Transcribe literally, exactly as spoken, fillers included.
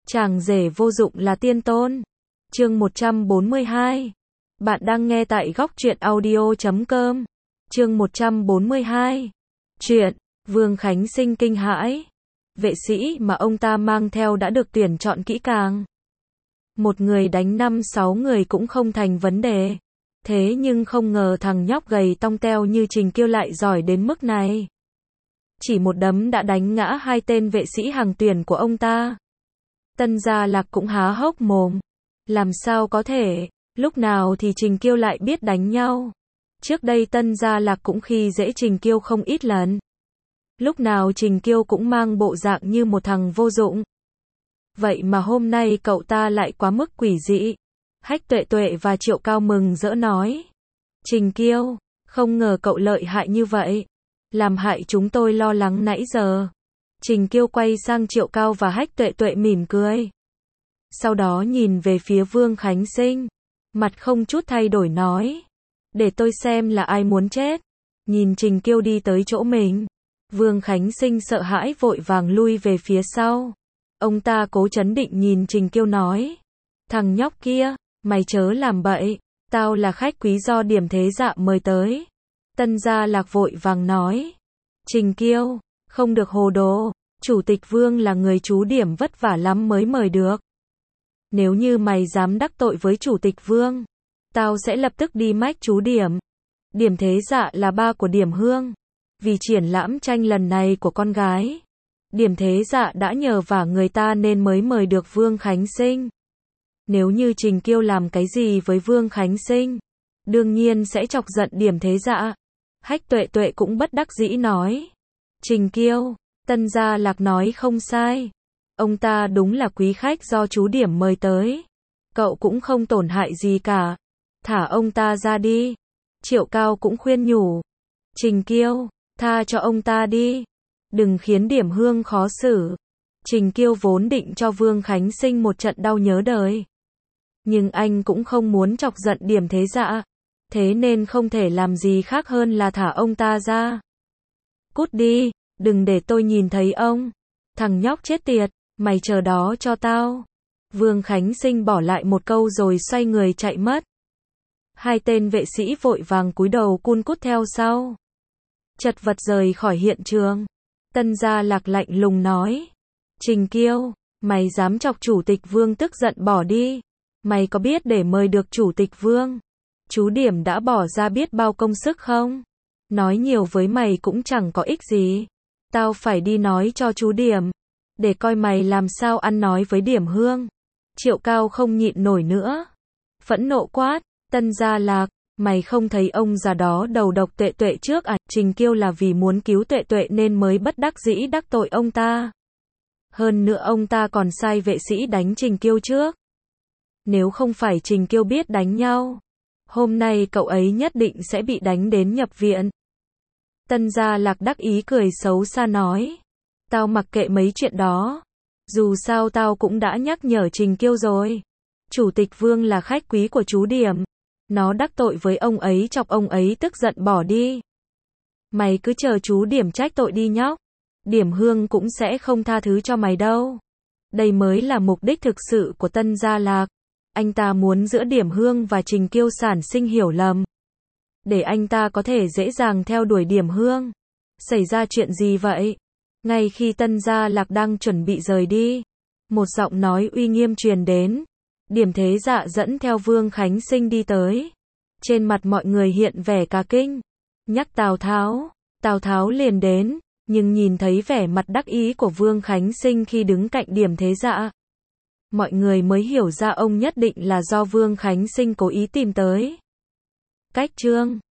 Chàng rể vô dụng là tiên tôn. Chương một trăm bốn mươi hai. Bạn đang nghe tại góc truyện audio chấm com. Chương một trăm bốn mươi hai. Chuyện, Vương Khánh Sinh kinh hãi. Vệ sĩ mà ông ta mang theo đã được tuyển chọn kỹ càng. Một người đánh năm sáu người cũng không thành vấn đề. Thế nhưng không ngờ thằng nhóc gầy tong teo như Trình Kiêu lại giỏi đến mức này. Chỉ một đấm đã đánh ngã hai tên vệ sĩ hàng tuyển của ông ta. Tân Gia Lạc cũng há hốc mồm. Làm sao có thể, lúc nào thì Trình Kiêu lại biết đánh nhau. Trước đây Tân Gia Lạc cũng khi dễ Trình Kiêu không ít lần. Lúc nào Trình Kiêu cũng mang bộ dạng như một thằng vô dụng. Vậy mà hôm nay cậu ta lại quá mức quỷ dị. Hách Tuệ Tuệ và Triệu Cao mừng rỡ nói. Trình Kiêu, không ngờ cậu lợi hại như vậy. Làm hại chúng tôi lo lắng nãy giờ. Trình Kiêu quay sang Triệu Cao và Hách Tuệ Tuệ mỉm cười. Sau đó nhìn về phía Vương Khánh Sinh. Mặt không chút thay đổi nói. Để tôi xem là ai muốn chết. Nhìn Trình Kiêu đi tới chỗ mình. Vương Khánh Sinh sợ hãi vội vàng lui về phía sau. Ông ta cố trấn định nhìn Trình Kiêu nói. Thằng nhóc kia, mày chớ làm bậy. Tao là khách quý do Điểm Thế Dạ mời tới. Tân Gia Lạc vội vàng nói. Trình Kiêu, không được hồ đồ. Chủ tịch Vương là người chú Điểm vất vả lắm mới mời được. Nếu như mày dám đắc tội với Chủ tịch Vương, tao sẽ lập tức đi mách chú Điểm. Điểm Thế Dạ là ba của Điểm Hương. Vì triển lãm tranh lần này của con gái, Điểm Thế Dạ đã nhờ vả người ta nên mới mời được Vương Khánh Sinh. Nếu như Trình Kiêu làm cái gì với Vương Khánh Sinh, đương nhiên sẽ chọc giận Điểm Thế Dạ. Hách Tuệ Tuệ cũng bất đắc dĩ nói. Trình Kiêu, Tân Gia Lạc nói không sai. Ông ta đúng là quý khách do chú Điểm mời tới. Cậu cũng không tổn hại gì cả. Thả ông ta ra đi. Triệu Cao cũng khuyên nhủ. Trình Kiêu, tha cho ông ta đi. Đừng khiến Điểm Hương khó xử. Trình Kiêu vốn định cho Vương Khánh Sinh một trận đau nhớ đời. Nhưng anh cũng không muốn chọc giận Điểm Thế Dạ. Thế nên không thể làm gì khác hơn là thả ông ta ra. Cút đi, đừng để tôi nhìn thấy ông. Thằng nhóc chết tiệt, mày chờ đó cho tao. Vương Khánh Sinh bỏ lại một câu rồi xoay người chạy mất. Hai tên vệ sĩ vội vàng cúi đầu cun cút theo sau. Chật vật rời khỏi hiện trường. Tân Gia Lạc lạnh lùng nói. Trình Kiêu, mày dám chọc Chủ tịch Vương tức giận bỏ đi. Mày có biết để mời được Chủ tịch Vương, chú Điểm đã bỏ ra biết bao công sức không? Nói nhiều với mày cũng chẳng có ích gì. Tao phải đi nói cho chú Điểm, để coi mày làm sao ăn nói với Điểm Hương. Triệu Cao không nhịn nổi nữa. Phẫn nộ quát, Tân Gia Lạc, mày không thấy ông già đó đầu độc Tuệ Tuệ trước à? Trình Kiêu là vì muốn cứu Tuệ Tuệ nên mới bất đắc dĩ đắc tội ông ta. Hơn nữa ông ta còn sai vệ sĩ đánh Trình Kiêu trước. Nếu không phải Trình Kiêu biết đánh nhau, hôm nay cậu ấy nhất định sẽ bị đánh đến nhập viện. Tân Gia Lạc đắc ý cười xấu xa nói. Tao mặc kệ mấy chuyện đó. Dù sao tao cũng đã nhắc nhở Trình Kiêu rồi. Chủ tịch Vương là khách quý của chú Điểm. Nó đắc tội với ông ấy chọc ông ấy tức giận bỏ đi. Mày cứ chờ chú Điểm trách tội đi nhóc. Điểm Hương cũng sẽ không tha thứ cho mày đâu. Đây mới là mục đích thực sự của Tân Gia Lạc. Anh ta muốn giữa Điểm Hương và Trình Kiêu sản sinh hiểu lầm. Để anh ta có thể dễ dàng theo đuổi Điểm Hương. Xảy ra chuyện gì vậy? Ngay khi Tân Gia Lạc đang chuẩn bị rời đi, một giọng nói uy nghiêm truyền đến. Điểm Thế Dạ dẫn theo Vương Khánh Sinh đi tới. Trên mặt mọi người hiện vẻ cả kinh. Nhắc Tào Tháo, Tào Tháo liền đến, nhưng nhìn thấy vẻ mặt đắc ý của Vương Khánh Sinh khi đứng cạnh Điểm Thế Dạ, mọi người mới hiểu ra ông nhất định là do Vương Khánh Sinh cố ý tìm tới. Cách chương